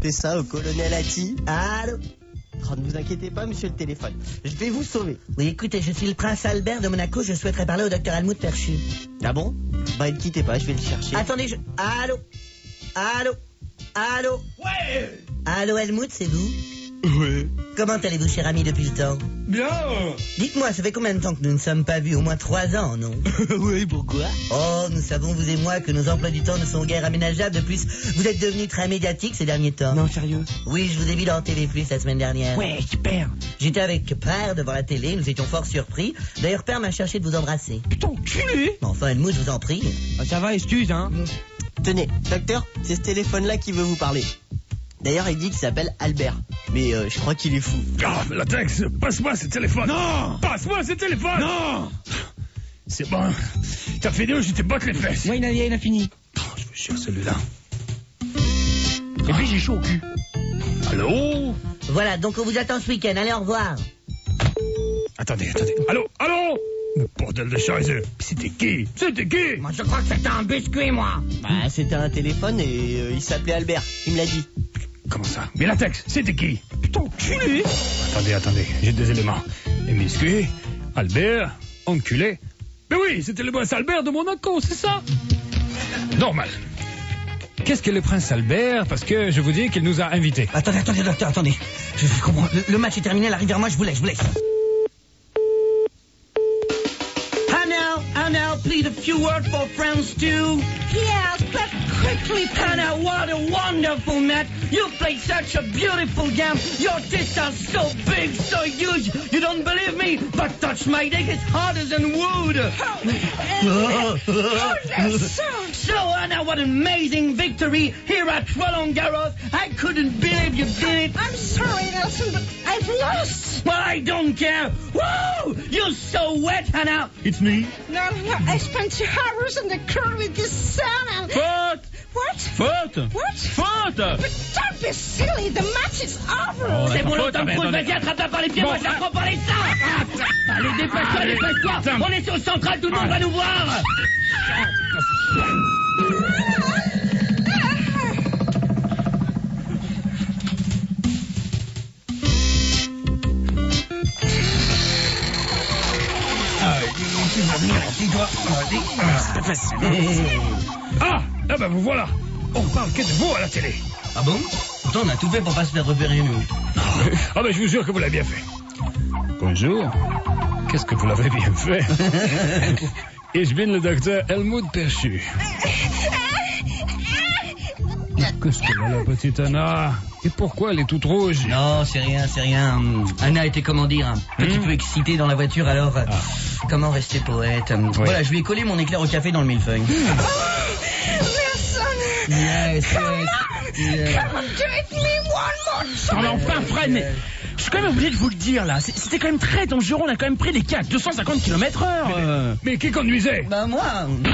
Fais ça au colonel Atti. Allô? Oh, ne vous inquiétez pas, monsieur le téléphone. Je vais vous sauver. Oui, écoutez, je suis le prince Albert de Monaco. Je souhaiterais parler au docteur Helmut Perchu. Ah bon? Bah, ne quittez pas, je vais le chercher. Attendez, Allô? Allô? Allô? Ouais! Allô, Helmut, c'est vous? Ouais. Comment allez-vous, cher ami, depuis le temps? Bien. Dites-moi, ça fait combien de temps que nous ne sommes pas vus? Au moins 3 ans, non? Oui, pourquoi? Oh, nous savons, vous et moi, que nos emplois du temps ne sont guère aménageables. De plus, vous êtes devenus très médiatiques ces derniers temps. Non, sérieux? Oui, je vous ai vu dans TV+, la semaine dernière. Ouais, super. J'étais avec Père devant la télé, nous étions fort surpris. D'ailleurs, Père m'a cherché de vous embrasser. Putain, enculé. Enfin, Helmut, je vous en prie. Ah, ça va, excuse, hein. Tenez, docteur, c'est ce téléphone-là qui veut vous parler. D'ailleurs, il dit qu'il s'appelle Albert. Mais je crois qu'il est fou. Ah, Latex, passe-moi ce téléphone. Non. Passe-moi ce téléphone. Non. C'est bon. T'as fini ou je te botte les fesses? Ouais, il a fini. Oh, je veux chier celui-là. Et puis j'ai chaud au cul. Allô? Voilà, donc on vous attend ce week-end. Allez, au revoir. Attendez. Allô? Bordel de chaise. C'était qui? Moi, je crois que c'était un biscuit, moi. Bah, c'était un téléphone et il s'appelait Albert. Il me l'a dit. Comment ça? Mais Latex, c'était qui? Putain, enculé. Attendez, j'ai des éléments. Émiscuit, Albert, enculé. Mais oui, c'était le prince Albert de Monaco, c'est ça? Normal. Qu'est-ce que le prince Albert? Parce que je vous dis qu'il nous a invités. Attendez, docteur, attendez. Je comprends. Le match est terminé, elle arrive vers moi, je vous laisse. Hannah, please a few words for friends too. Yes, but quickly, Hannah, what a wonderful match. You played such a beautiful game. Your tits are so big, so huge. You don't believe me, but touch my dick, it's harder than wood. So, Hannah, what an amazing victory here at Roland Garros. I couldn't believe you did it. I'm sorry, Nelson, but I've lost. Well, I don't care. Whoa! You're so wet, Hannah. It's me. No, I spent 2 hours in the car with this son and... Faute! What? Faute! What? Faute! But don't be silly, the match is over. C'est bon, faute, Tom mais Cruise, attendez. vas-y, attrape-la par les pieds, moi je la prends par les seins. Allez, dépêche-toi. Putain. On est sur le central, tout le monde va nous voir. Ah ben vous voilà. On parle que de vous à la télé. Ah bon? Pourtant, on a tout fait pour pas se faire repérer, nous. Ah ben je vous jure que vous l'avez bien fait. Bonjour. Qu'est-ce que vous l'avez bien fait? Ich bin le docteur Helmut Perchu. Qu'est-ce que la petite Anna? Et pourquoi elle est toute rouge? Non, c'est rien. Anna était, comment dire, un petit peu excitée dans la voiture, alors... Comment rester poète? Voilà, je lui ai collé mon éclair au café dans le millefeuille. Yes. Come on, do it me one more time. Non mais enfin Fred, mais je suis quand même obligé de vous le dire là, c'était quand même très dangereux, on a quand même pris des cas à 250 km/h. Mais qui conduisait? Bah moi...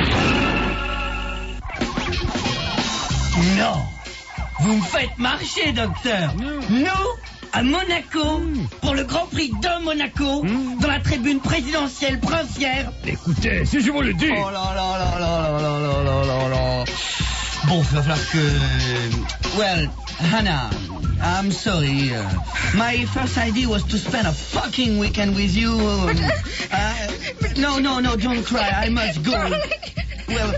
Non. Vous me faites marcher, docteur. Nous, à Monaco, pour le Grand Prix de Monaco, dans la tribune présidentielle princière. Écoutez, si je vous le dis... Oh là là là là là là là là là. Bon, il va falloir que... Well, Hannah, I'm sorry. My first idea was to spend a fucking weekend with you. No, don't cry. I must go. Well,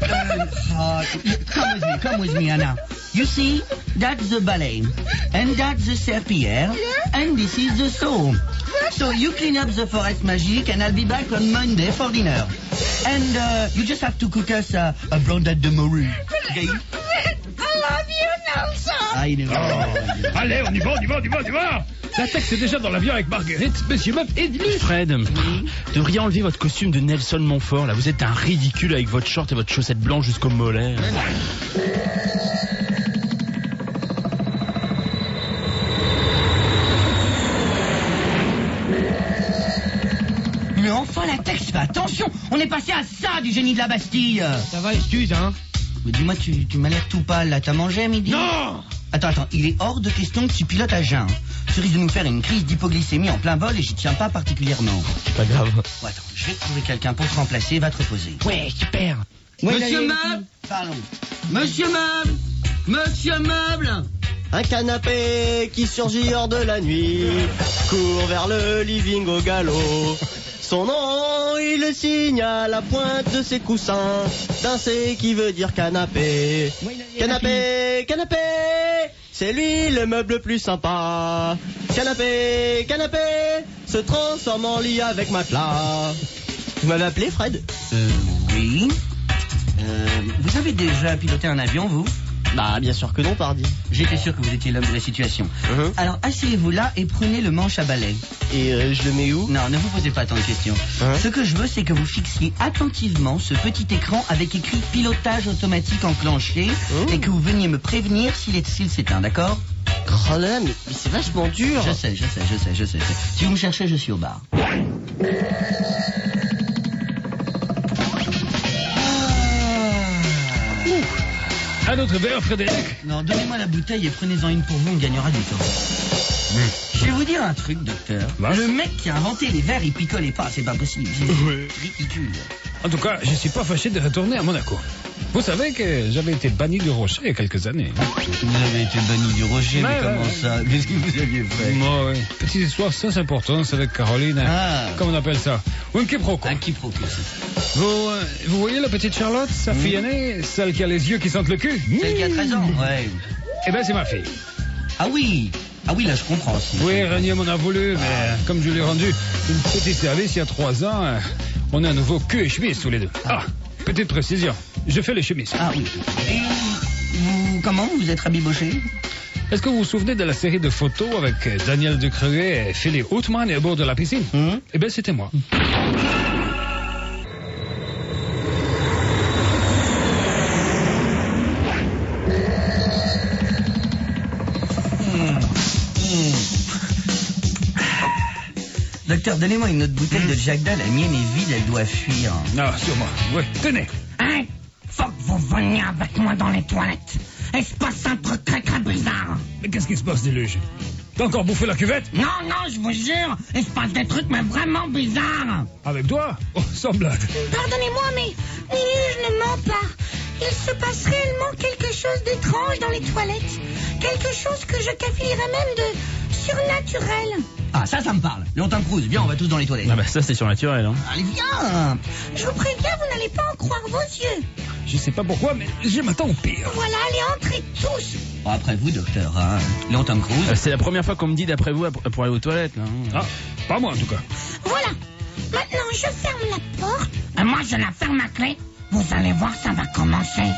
come with me, Hannah. You see, that's the ballet, and that's the serpillière, and this is the saw. So you clean up the forest magic, and I'll be back on Monday for dinner. And you just have to cook us a blondette de morue. Okay? I love you, Nelson. I know. Oh. Allez, on y va. La texte est déjà dans l'avion avec Marguerite, Monsieur Meuf et lui. Fred, vous devriez enlever votre costume de Nelson Montfort, là, vous êtes un ridicule avec votre short et votre chaussette blanche jusqu'au mollet. Mais enfin, la texte, fais attention. On est passé à ça du génie de la Bastille. Ça va, excuse, hein. Mais dis-moi, tu m'as l'air tout pâle, là. T'as mangé à midi? Non. Attends, il est hors de question que tu pilotes à jeun. Tu risques de nous faire une crise d'hypoglycémie en plein vol et j'y tiens pas particulièrement. C'est pas grave. Bon, attends, je vais trouver quelqu'un pour te remplacer, va te reposer. Ouais, super. Monsieur Meuble. Pardon. Monsieur Meuble. Un canapé qui surgit hors de la nuit, court vers le living au galop. Son nom, il le signe à la pointe de ses coussins, d'un C qui veut dire canapé. Canapé, canapé, c'est lui le meuble le plus sympa. Canapé, canapé, se transforme en lit avec matelas. Vous m'avez appelé, Fred? Oui. Vous avez déjà piloté un avion, vous? Bah, bien sûr que non, pardi. J'étais sûr que vous étiez l'homme de la situation. Alors, asseyez-vous là et prenez le manche à balai. Et je le mets où? Non, ne vous posez pas tant de questions. Ce que je veux, c'est que vous fixiez attentivement ce petit écran avec écrit pilotage automatique enclenché et que vous veniez me prévenir s'il s'éteint, d'accord? Oh là là, mais c'est vachement dur. Je sais. Si vous me cherchez, je suis au bar. Un autre verre, Frédéric? Non, donnez-moi la bouteille et prenez-en une pour vous, on gagnera du temps. Je vais vous dire un truc, docteur. Bah. Le mec qui a inventé les verres, il picolait pas, c'est pas possible. C'est ridicule. En tout cas, je suis pas fâché de retourner à Monaco. Vous savez que j'avais été banni du Rocher il y a quelques années. Vous avez été banni du Rocher, mais comment ça? Qu'est-ce que vous aviez fait? Moi, oui. Petite histoire sans importance avec Caroline. Comment on appelle ça? Un quiproquo. Un quiproquo, c'est ça. Vous voyez la petite Charlotte, sa fille aînée, celle qui a les yeux qui sentent le cul? Celle qui a 13 ans, ouais. Eh ben, c'est ma fille. Ah oui, là, je comprends aussi. Oui, Régnier m'en a voulu, mais comme je lui ai rendu une petite service il y a 3 ans, on a un nouveau cul et chemise tous les deux. Petite précision, je fais les chemises. Ah oui. Et comment vous êtes rabiboché? Est-ce que vous vous souvenez de la série de photos avec Daniel Ducreuet et Philippe Houtman au bord de la piscine? Eh bien, c'était moi. Docteur, donnez-moi une autre bouteille de Jack Dal. La mienne est vide, elle doit fuir. Ah, sûrement. Oui, tenez. Hein? Faut que vous veniez avec moi dans les toilettes. Il se passe un truc très très bizarre. Mais qu'est-ce qui se passe, Déluge? T'as encore bouffé la cuvette? Non, je vous jure, il se passe des trucs mais vraiment bizarres. Avec toi? Oh, sans blague. Pardonnez-moi, mais je ne mens pas. Il se passe réellement quelque chose d'étrange dans les toilettes. Quelque chose que je qualifierais même de surnaturel. Ah, ça me parle. Léon Tom Cruise, viens, on va tous dans les toilettes. Ah bah ça c'est surnaturel, hein. Allez, viens. Je vous préviens, vous n'allez pas en croire vos yeux. Je sais pas pourquoi, mais je m'attends au pire. Voilà, allez, entrez tous. Bon, après vous, docteur, hein. Léon Tom Cruise. C'est la première fois qu'on me dit d'après vous pour aller aux toilettes, là. Ah, pas moi en tout cas. Voilà. Maintenant, je ferme la porte. Et moi, je la ferme à clé. Vous allez voir, ça va commencer.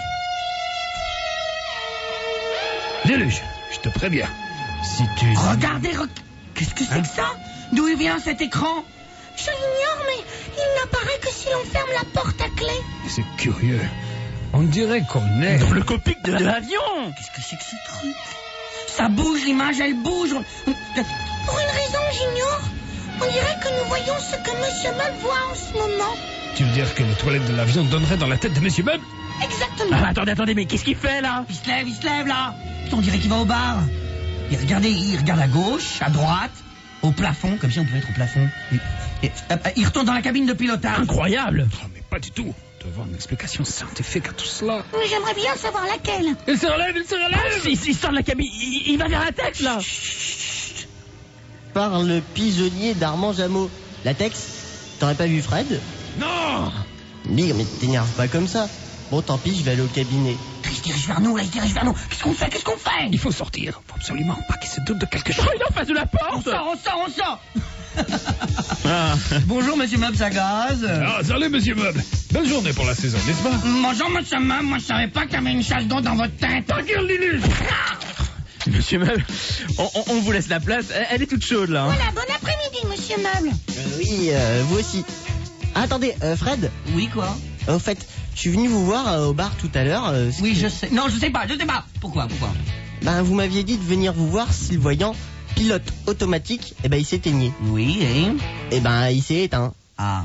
Déluge, je te préviens. Si tu... Regardez, qu'est-ce que c'est que ça? D'où il vient cet écran? Je l'ignore, mais il n'apparaît que si l'on ferme la porte à clé. C'est curieux. On dirait qu'on est... Dans le cockpit de l'avion. Qu'est-ce que c'est que ce truc? Ça bouge, l'image, elle bouge. Pour une raison que j'ignore, on dirait que nous voyons ce que Monsieur Meuble voit en ce moment. Tu veux dire que les toilettes de l'avion donneraient dans la tête de Monsieur Meuble? Exactement. Ah, attendez, mais qu'est-ce qu'il fait, là? Il se lève, là. On dirait qu'il va au bar. Et regardez, il regarde à gauche, à droite, au plafond, comme si on pouvait être au plafond. Il retourne dans la cabine de pilotage. Incroyable. Oh, mais pas du tout. Tu dois avoir une explication scientifique à tout cela. Mais j'aimerais bien savoir laquelle. Il se relève. Il sort de la cabine, il va vers la tête, là. Par le pigeonnier d'Armand Jameau. Latex, t'aurais pas vu Fred? Non. Big, mais t'énerve pas comme ça. Bon, tant pis, je vais aller au cabinet. Il se dirige vers nous. Qu'est-ce qu'on fait? Il faut sortir. Faut absolument pas qu'il se doute de quelque chose. Oh, il est en face de la porte. On sort. Bonjour, Monsieur Meuble, ça gaze. Ah, salut, Monsieur Meuble. Belle journée pour la saison, n'est-ce pas? Bonjour, Monsieur Meuble. Moi, je savais pas qu'il y avait une chasse d'eau dans votre tête. Ta gueule, Lulu. Monsieur Meuble, on vous laisse la place. Elle est toute chaude, là. Hein. Voilà, bon après-midi, Monsieur Meuble. Oui, vous aussi. Ah, attendez, Fred? Oui, quoi? Au fait, je suis venu vous voir au bar tout à l'heure. Oui, je sais. Non, je sais pas. Pourquoi? Ben, vous m'aviez dit de venir vous voir si le voyant pilote automatique, il s'éteignait. Oui, et? Il s'est éteint. Ah.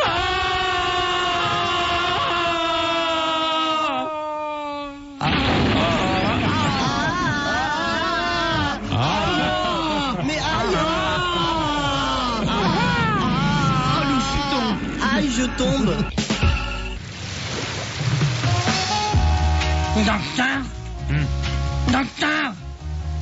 Mais aïe! Aïe, je tombe. Docteur?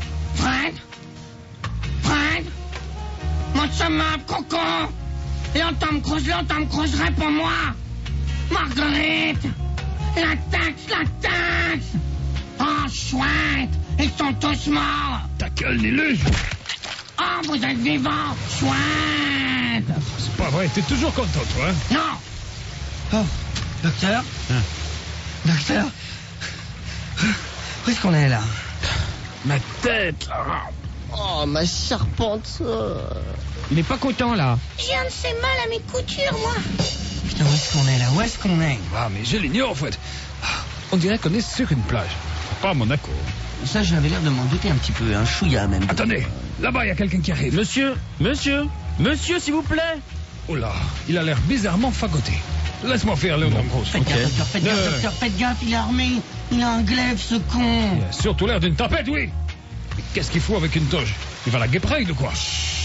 Monsieur Meuble, cocon. L'entame Crouse, réponds-moi. Marguerite. La taxe. Oh, chouette. Ils sont tous morts. Ta gueule, Niluge. Oh, vous êtes vivants. Chouette. C'est pas vrai, t'es toujours content, toi, hein? Non. Oh, docteur. Docteur. Où est-ce qu'on est là? Ma tête. Oh, ma charpente. Il est pas content, là. J'ai un de ces mal à mes coutures, moi. Putain, où est-ce qu'on est là? Où est-ce qu'on est? Ah, mais je l'ignore, en fait. On dirait qu'on est sur une plage. Pas à Monaco. Ça, j'avais l'air de m'en douter un petit peu, un chouïa même. Attendez, là-bas, il y a quelqu'un qui arrive. Monsieur, s'il vous plaît. Oh là, il a l'air bizarrement fagoté. Laisse-moi faire, Léonard Grosse. Faites gaffe, docteur, faites gaffe, docteur, faites gaffe, il est armé. Il a un glaive, ce con. Il a surtout l'air d'une tempête, oui. Mais qu'est-ce qu'il faut avec une toge? Il va la guépraille de quoi?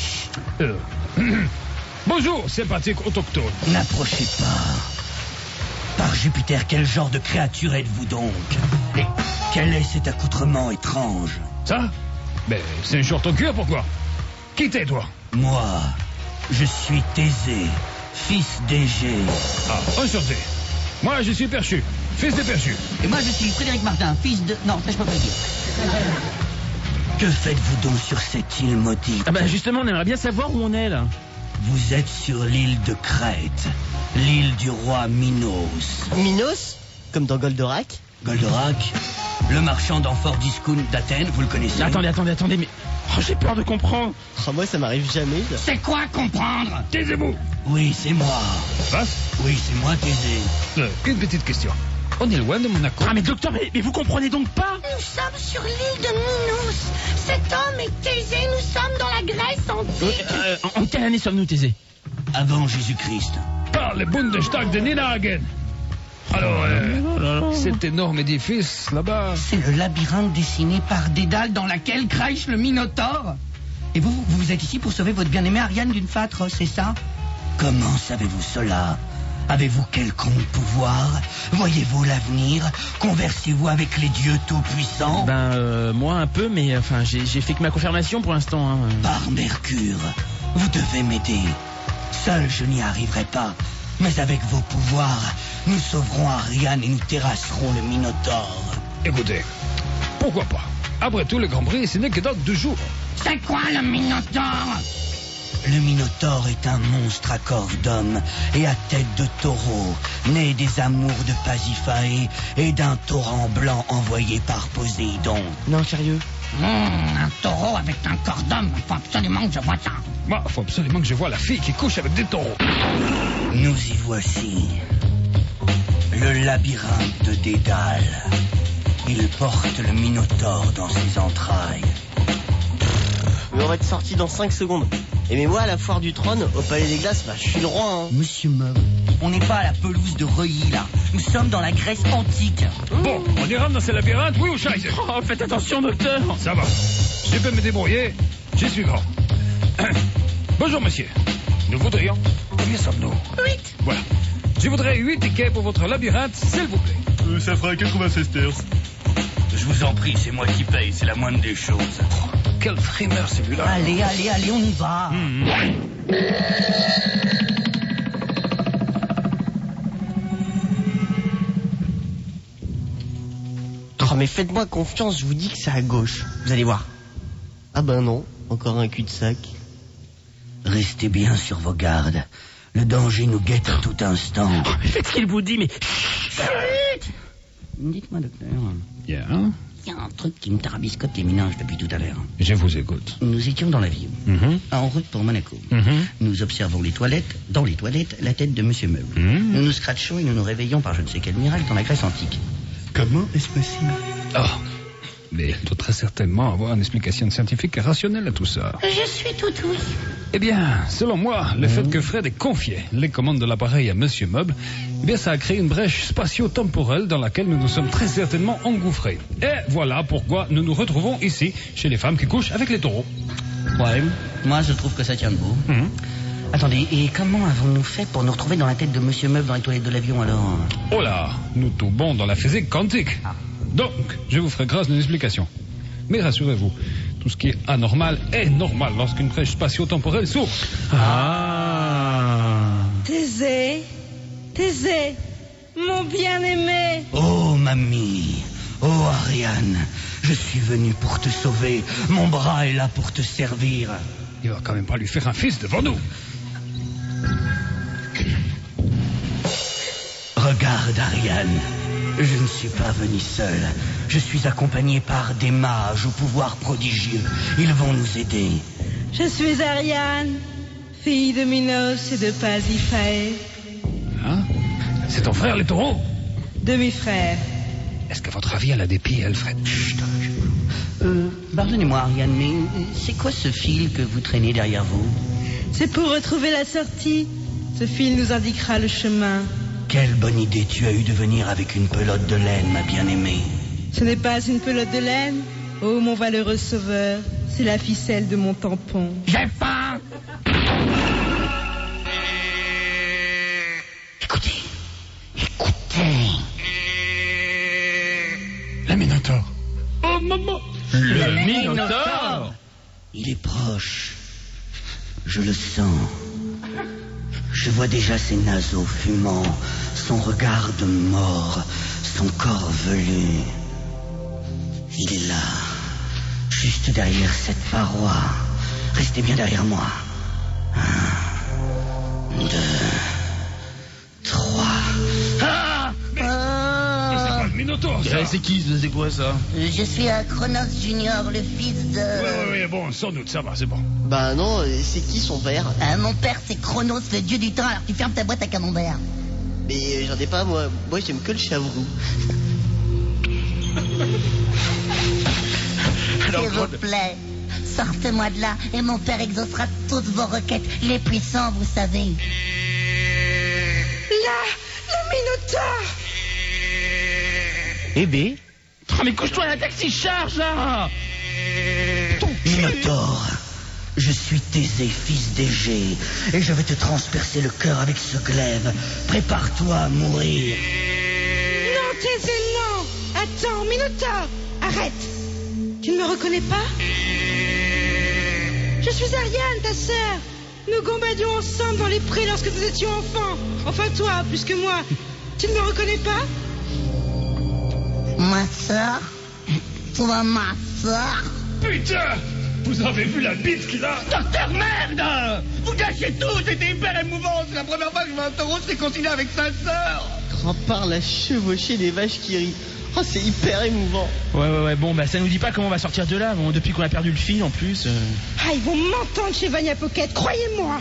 Bonjour, sympathique autochtone. N'approchez pas. Par Jupiter, quel genre de créature êtes-vous donc? Et quel est cet accoutrement étrange? Ça? Ben, c'est un short en cuir, pourquoi? Qui t'es, toi? Moi, je suis Thésée, fils d'Égée. Ah, enchanté. Moi, je suis Perchu, fils de Perchu. Et moi, je suis Frédéric Martin, fils de... Non, ça, je peux pas le dire. Que faites-vous donc sur cette île maudite? Ah bah justement, on aimerait bien savoir où on est, là. Vous êtes sur l'île de Crète, l'île du roi Minos. Minos? Comme dans Goldorak? Goldorak, le marchand d'amphores d'Iscoun d'Athènes, vous le connaissez? Attendez, mais... Oh, j'ai peur de comprendre. Oh, moi, ça m'arrive jamais. Ça. C'est quoi comprendre? Taisez-vous. Oui, c'est moi. Passe. Oui, c'est moi, Thésée. Une petite question. On est loin de Monaco. Ah mais docteur, mais vous comprenez donc pas? Nous sommes sur l'île de Minos. Cet homme est Thésée. Nous sommes dans la Grèce antique. En quelle année sommes-nous, Thésée? Avant Jésus-Christ. Par le Bundestag de Ninahagen. Alors, cet énorme édifice, là-bas... C'est le labyrinthe dessiné par Dédale dans laquelle crache le Minotaure. Et vous êtes ici pour sauver votre bien-aimée Ariane d'une fâtre, c'est ça? Comment savez-vous cela? Avez-vous quelconque pouvoir? Voyez-vous l'avenir? Conversez-vous avec les dieux tout-puissants? Moi un peu, mais enfin, j'ai fait que ma confirmation pour l'instant. Hein. Par Mercure, vous devez m'aider. Seul, je n'y arriverai pas. Mais avec vos pouvoirs, nous sauverons Ariane et nous terrasserons le Minotaure. Écoutez, pourquoi pas? Après tout, le Grand Prix, ce n'est que dans 2 jours. C'est quoi le Minotaure? Le Minotaure est un monstre à corps d'homme et à tête de taureau, né des amours de Pasiphae et d'un torrent blanc envoyé par Poséidon. Non, sérieux? Un taureau avec un corps d'homme. Faut absolument que je vois ça. Moi, faut absolument que je voie la fille qui couche avec des taureaux. Nous y voici. Le labyrinthe de Dédale. Il porte le Minotaure dans ses entrailles. Mais on va être sorti dans 5 secondes. Et mais moi, à la foire du trône, au Palais des Glaces, je suis le roi, hein. Monsieur Meuble, on n'est pas à la pelouse de Reuilly, là. Nous sommes dans la Grèce antique. Bon, on ira dans ce labyrinthe, oui ou scheiße? Oh, faites attention, docteur. Ça va. Je peux me débrouiller. Je suis grand. Bonjour, monsieur. Nous voudrions... Combien sommes-nous? 8. Voilà. Je voudrais 8 tickets pour votre labyrinthe, s'il vous plaît. Ça fera 96 terces. Je vous en prie, c'est moi qui paye, c'est la moindre des choses. Quel frimeur celui-là. Allez, on y va. Oh, mais faites-moi confiance, je vous dis que c'est à gauche. Vous allez voir. Ah ben non, encore un cul-de-sac. Restez bien sur vos gardes. Le danger nous guette à tout instant. Faites ce qu'il vous dit, mais... Dites-moi, docteur, Bien. il y a un truc qui me tarabiscote les méninges depuis tout à l'heure. Je vous écoute. Nous étions dans l'avion, en route pour Monaco. Nous observons les toilettes, dans les toilettes, la tête de Monsieur Meuble. Nous nous scratchons et nous nous réveillons par je ne sais quel miracle dans la Grèce antique. Comment est-ce possible? Oh, mais il doit très certainement avoir une explication scientifique et rationnelle à tout ça. Je suis tout oui. Eh bien, selon moi, le fait que Fred ait confié les commandes de l'appareil à Monsieur Meuble, eh bien, ça a créé une brèche spatio-temporelle dans laquelle nous nous sommes très certainement engouffrés. Et voilà pourquoi nous nous retrouvons ici, chez les femmes qui couchent avec les taureaux. Ouais, moi je trouve que ça tient debout. Attendez, et comment avons-nous fait pour nous retrouver dans la tête de Monsieur Meuble dans les toilettes de l'avion alors? Oh là, nous tombons dans la physique quantique. Donc, je vous ferai grâce d'une explication. Mais rassurez-vous, Tout ce qui est anormal est normal lorsqu'une brèche spatio-temporelle s'ouvre. Thésée, mon bien-aimé. Oh, mamie. Oh, Ariane. Je suis venu pour te sauver. Mon bras est là pour te servir. Il va quand même pas lui faire un fils devant nous. Regarde, Ariane. Je ne suis pas venu seul. Je suis accompagné par des mages au pouvoir prodigieux. Ils vont nous aider. Je suis Ariane, fille de Minos et de Pasiphae. Hein? C'est ton frère, les taureaux? Demi-frère. Est-ce qu'à votre avis, elle a des pieds, Alfred? Chut. Pardonnez-moi, Ariane, mais c'est quoi ce fil que vous traînez derrière vous? C'est pour retrouver la sortie. Ce fil nous indiquera le chemin. Quelle bonne idée tu as eue de venir avec une pelote de laine, ma bien-aimée. Ce n'est pas une pelote de laine. Oh, mon valeureux sauveur, c'est la ficelle de mon tampon. J'ai faim! Écoutez. La Minotaure. Oh, maman! Le Minotaure. Il est proche. Je le sens. Je vois déjà ses naseaux fumants, son regard de mort, son corps velu. Il est là, juste derrière cette paroi. Restez bien derrière moi. 1, 2, 3. C'est pas le Minotaure, ça! C'est qui? C'est quoi ça? Je suis Chronos Junior, le fils de... Ouais, bon, sans doute, ça va, c'est bon. Bah non, c'est qui son père? Mon père, c'est Chronos, le dieu du temps, alors tu fermes ta boîte à camembert. Mais j'en ai pas, moi. Moi, j'aime que le chavroux. S'il vous plaît, sortez-moi de là et mon père exaucera toutes vos requêtes. Il est puissant, vous savez. Là, le Minotaure. Eh ben. Oh, mais couche-toi, la taxi charge, là. Minotaure, je suis Thésée, fils d'Égée, et je vais te transpercer le cœur avec ce glaive. Prépare-toi à mourir. Non, Thésée, non. Attends, Minotaure, arrête. Tu ne me reconnais pas? Je suis Ariane, ta sœur. Nous combattions ensemble dans les prés lorsque nous étions enfants. Enfin, toi, plus que moi. Tu ne me reconnais pas? Ma sœur? Toi, ma sœur? Putain! Vous avez vu la bite qu'il a? Docteur, merde! Vous gâchez tout, c'était hyper émouvant. C'est la première fois que je vois un taureau se réconcilier avec sa sœur. Grand-parle a chevauché des vaches qui rient. Oh, c'est hyper émouvant. Ouais, bon, bah ça nous dit pas comment on va sortir de là, bon, depuis qu'on a perdu le fil en plus. Ah, ils vont m'entendre chez Vania Pocket, croyez-moi.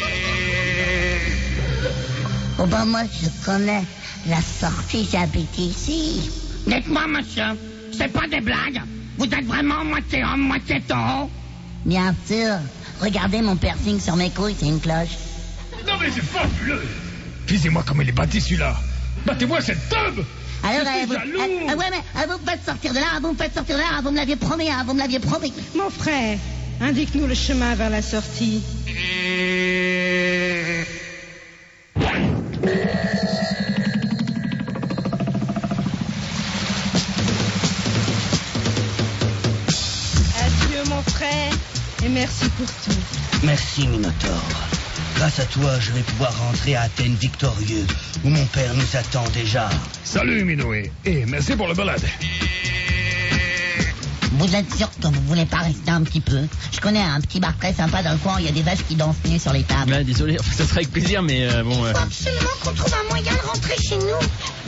Oh ben moi, je connais la sortie, j'habite ici. Dites-moi, monsieur, c'est pas des blagues? Vous êtes vraiment moitié homme, moitié taureau? Bien sûr. Regardez mon piercing sur mes couilles, c'est une cloche. Non, mais c'est fabuleux! Visez-moi comme il est bâti, celui-là! Battez-moi cette tube! Alors, Je suis vous, jaloux. ouais, mais vous me faites sortir de là, vous me faites sortir de là, vous me l'aviez promis, vous me l'aviez promis. Mon frère, indique-nous le chemin vers la sortie. Adieu, mon frère, et merci pour tout. Merci, Minotaure. Grâce à toi, je vais pouvoir rentrer à Athènes victorieux, où mon père nous attend déjà. Salut, Minoé. Et merci pour la balade. Vous êtes sûr que vous voulez pas rester un petit peu? Je connais un petit bar très sympa dans le coin où il y a des vaches qui dansent nues sur les tables. Ouais, désolé, enfin, ça serait avec plaisir, mais bon... Faut absolument qu'on trouve un moyen de rentrer chez nous.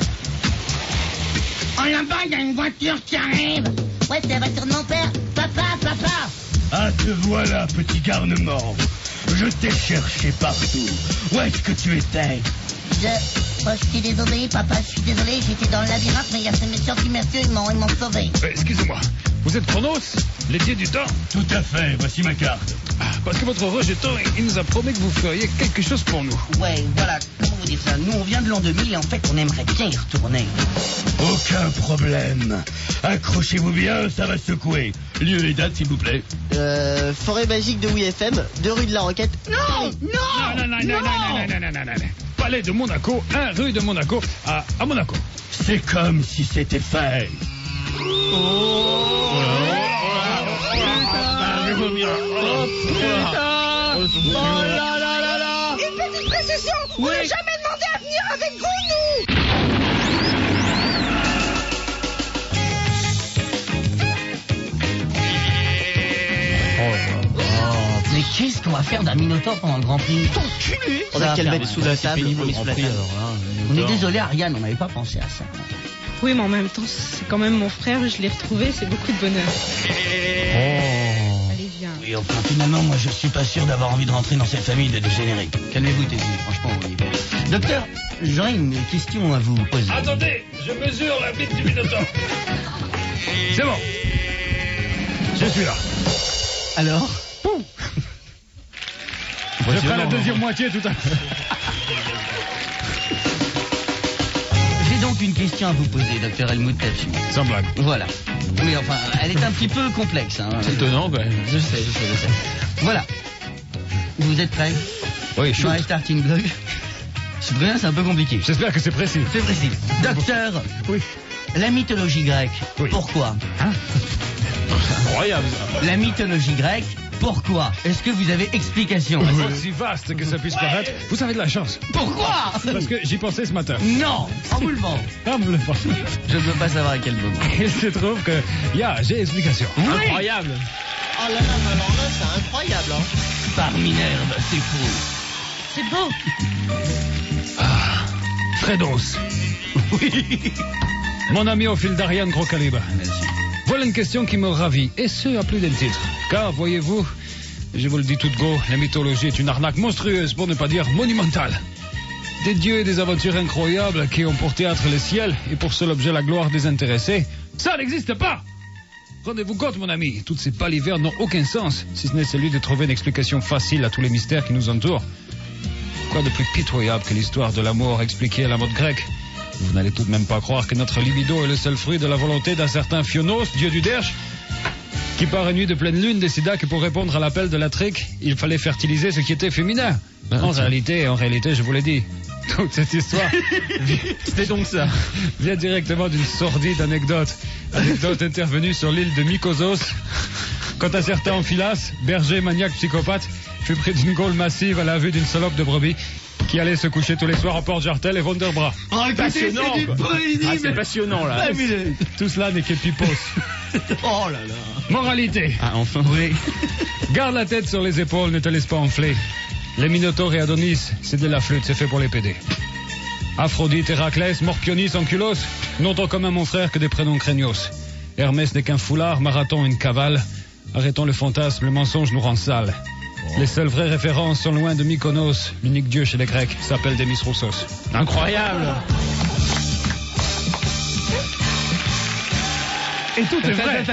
Oh là-bas, il y a une voiture qui arrive. Ouais, c'est la voiture de mon père. Papa. Ah, te voilà, petit garnement. Je t'ai cherché partout. Où est-ce que tu étais? Oh, je suis désolé, papa, je suis désolé, j'étais dans le labyrinthe, mais il y a ces messieurs qui ils m'ont sauvé. Excusez-moi, vous êtes Chronos, les dieux du temps? Tout à fait, voici ma carte. Parce que votre rejeton, il nous a promis que vous feriez quelque chose pour nous. Ouais, voilà, comment vous dire ça? Nous, on vient de l'an 2000 et en fait, on aimerait bien y retourner. Aucun problème. Accrochez-vous bien, ça va secouer. Lieu et date, s'il vous plaît. Forêt magique de WFM, 2 rue de la Roquette. Non. Palais de Monaco, 1 rue de Monaco, à Monaco. C'est comme si c'était fait. Oh. Oh là là là là. Une petite précision, on n'a jamais demandé à venir avec vous, nous. Mais qu'est-ce qu'on va faire d'un Minotaure pendant le Grand Prix? On a qu'à le mettre sous la table. On est désolé, Ariane, on n'avait pas pensé à ça. Oui, mais en même temps, c'est quand même mon frère, je l'ai retrouvé, c'est beaucoup de bonheur. Allez, viens. Oui, enfin, finalement, moi, je suis pas sûr d'avoir envie de rentrer dans cette famille de dégénérés. Calmez-vous, Teddy, franchement, Olivier. Docteur, j'aurais une question à vous poser. Attendez, je mesure la bite du Minotaure. C'est bon. Je suis là. Alors? Je ferai la deuxième moitié tout à l'heure. J'ai donc une question à vous poser, docteur Helmut Telchim. Sans blague. Voilà. Oui, enfin, elle est un petit peu complexe. Hein. C'est étonnant, quoi. Je sais. Voilà. Vous êtes prêts? Oui, shoot. Dans les starting blocks. C'est bien, c'est un peu compliqué. J'espère que c'est précis. C'est précis. Docteur, Oui. la mythologie grecque, Oui. pourquoi? Incroyable, ça. La mythologie grecque, pourquoi? Est-ce que vous avez explication? Aussi vaste que ça puisse paraître, vous avez de la chance. Pourquoi? Parce que j'y pensais ce matin. Non, en vous le vend. Ah, vous le pensez. Je ne veux pas savoir à quel moment. Il se trouve que, j'ai explication. Incroyable. Oh là là, mais alors là, c'est incroyable. Hein. Par Minerve, c'est fou. C'est beau. Fredos. Oui. Mon ami au fil d'Ariane Gros Calibre. Merci. Voilà une question qui me ravit, et ce, à plus d'un titre. Car, voyez-vous, je vous le dis tout de go, la mythologie est une arnaque monstrueuse, pour ne pas dire monumentale. Des dieux et des aventures incroyables qui ont pour théâtre le ciel, et pour seul objet la gloire des intéressés, ça n'existe pas! Rendez-vous compte, mon ami, toutes ces balivernes n'ont aucun sens, si ce n'est celui de trouver une explication facile à tous les mystères qui nous entourent. Quoi de plus pitoyable que l'histoire de l'amour expliquée à la mode grecque? Vous n'allez tout de même pas croire que notre libido est le seul fruit de la volonté d'un certain Phionos, dieu du derche, qui par une nuit de pleine lune décida que pour répondre à l'appel de la trique, il fallait fertiliser ce qui était féminin. En réalité, je vous l'ai dit, toute cette histoire C'était donc ça. vient directement d'une sordide anecdote intervenue sur l'île de Mykosos, quand un certain Amphilas, berger maniaque psychopathe, fut pris d'une gaule massive à la vue d'une salope de brebis qui allait se coucher tous les soirs au port Jartel et Wonderbras. Oh, Passionnant, c'est quoi. d'une poésie, Ah, c'est passionnant, là. Tout cela n'est que pipos. Oh là là. Moralité. Ah, enfin. Oui. Garde la tête sur les épaules, ne te laisse pas enfler. Les Minotaures et Adonis, c'est de la flûte, c'est fait pour les pédés. Aphrodite, Héraclès, Morpionis, Ankylos n'ont en commun, mon frère, que des prénoms craignos. Hermès n'est qu'un foulard, Marathon une cavale. Arrêtons le fantasme, le mensonge nous rend sale. Les seules vraies références sont loin de Mykonos. L'unique dieu chez les Grecs s'appelle Demis Roussos. Incroyable. Et tout est vrai.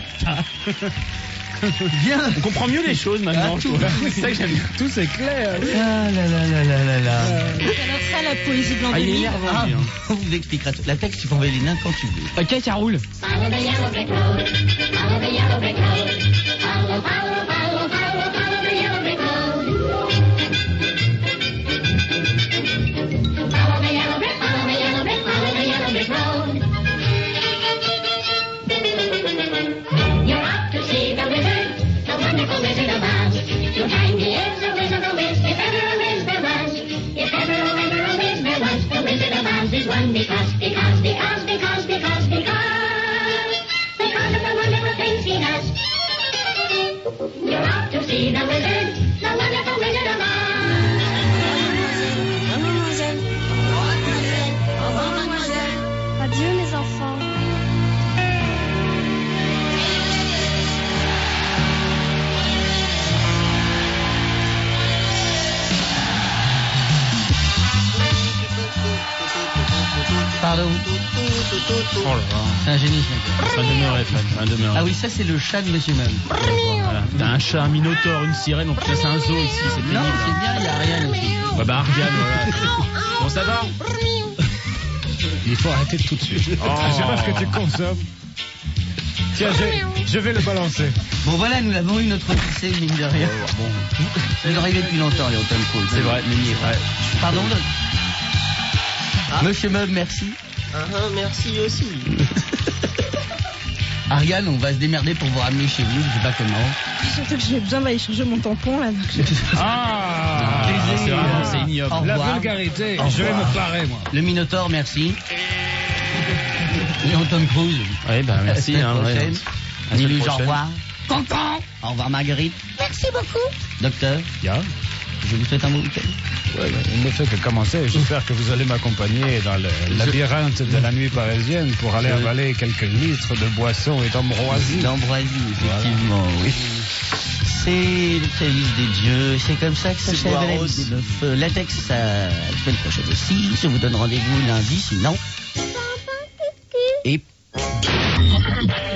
Bien. On comprend mieux les choses maintenant. Ah, je trouve. C'est ça que j'aime bien. Tout c'est clair. Ah là là là là là là. Alors ça, la poésie de l'an Ah, il est 2000. énervant, Ah, lui, hein. on vous expliquera tout. La texte, tu peux envoyer les nains quand tu veux. Ok, ça roule. Follow the yellow brick road. Follow the yellow brick road. Follow, follow, follow, follow, follow the yellow brick road. Follow the yellow brick, follow the yellow brick, follow the yellow brick road. You're out to see the wizard, the wonderful Wizard of Oz. To find he is a wizard of Wiz, if ever a Wiz there was. If ever a Wiz there was, the Wizard of Oz is one because of the wonderful things he does. You're out to see the wizard, the wonderful Wizard of Oz. Mademoiselle. Au revoir, mademoiselle. Adieu, mes enfants. Pardon. Oh là là. C'est un génie, ce mec. Un demeuré, Fred. Un demeuré. Ah oui, ça, c'est le chat de Monsieur Mum. Voilà. T'as un chat, un minotaure, une sirène, en plus c'est un zoo ici, c'est Non, pénible. c'est bien, il n'y a rien aussi. Ouais, bah Ariane, voilà. Bon, ça va? Il faut arrêter tout de suite. Oh. Je sais pas ce que tu consommes. Tiens, je vais le balancer. Bon, voilà, nous l'avons eu, notre lycée, mine de rien. Bon, Ça nous arrivait depuis longtemps, les automne cool. c'est vrai, mais ouais. Pardon, Ah. Monsieur Mum, merci. Merci aussi. Ariane, on va se démerder pour vous ramener chez vous, je sais pas comment. Surtout que j'ai besoin d'aller changer mon tampon là. Donc Ah, c'est ignoble. Au la revoir. vulgarité. Au Je vais revoir. me parer, moi. Le Minotaure, merci. Et Tom Cruise. Oui, bah merci. À la Hein, semaine prochaine. ouais. À la semaine Dis-lui au prochaine. revoir. Content. Au revoir Marguerite. Merci beaucoup. Docteur, Ya. je vous souhaite un bon week-end. Ouais, il ne fait que commencer. J'espère que vous allez m'accompagner dans le labyrinthe de la nuit parisienne pour aller avaler quelques litres de boissons et d'ambroisie. D'Ambroisie, effectivement. Oui. C'est le service des dieux. C'est comme ça que ça C'est s'appelle. Boiros. Latex, la semaine prochaine aussi. Je vous donne rendez-vous lundi, sinon. Et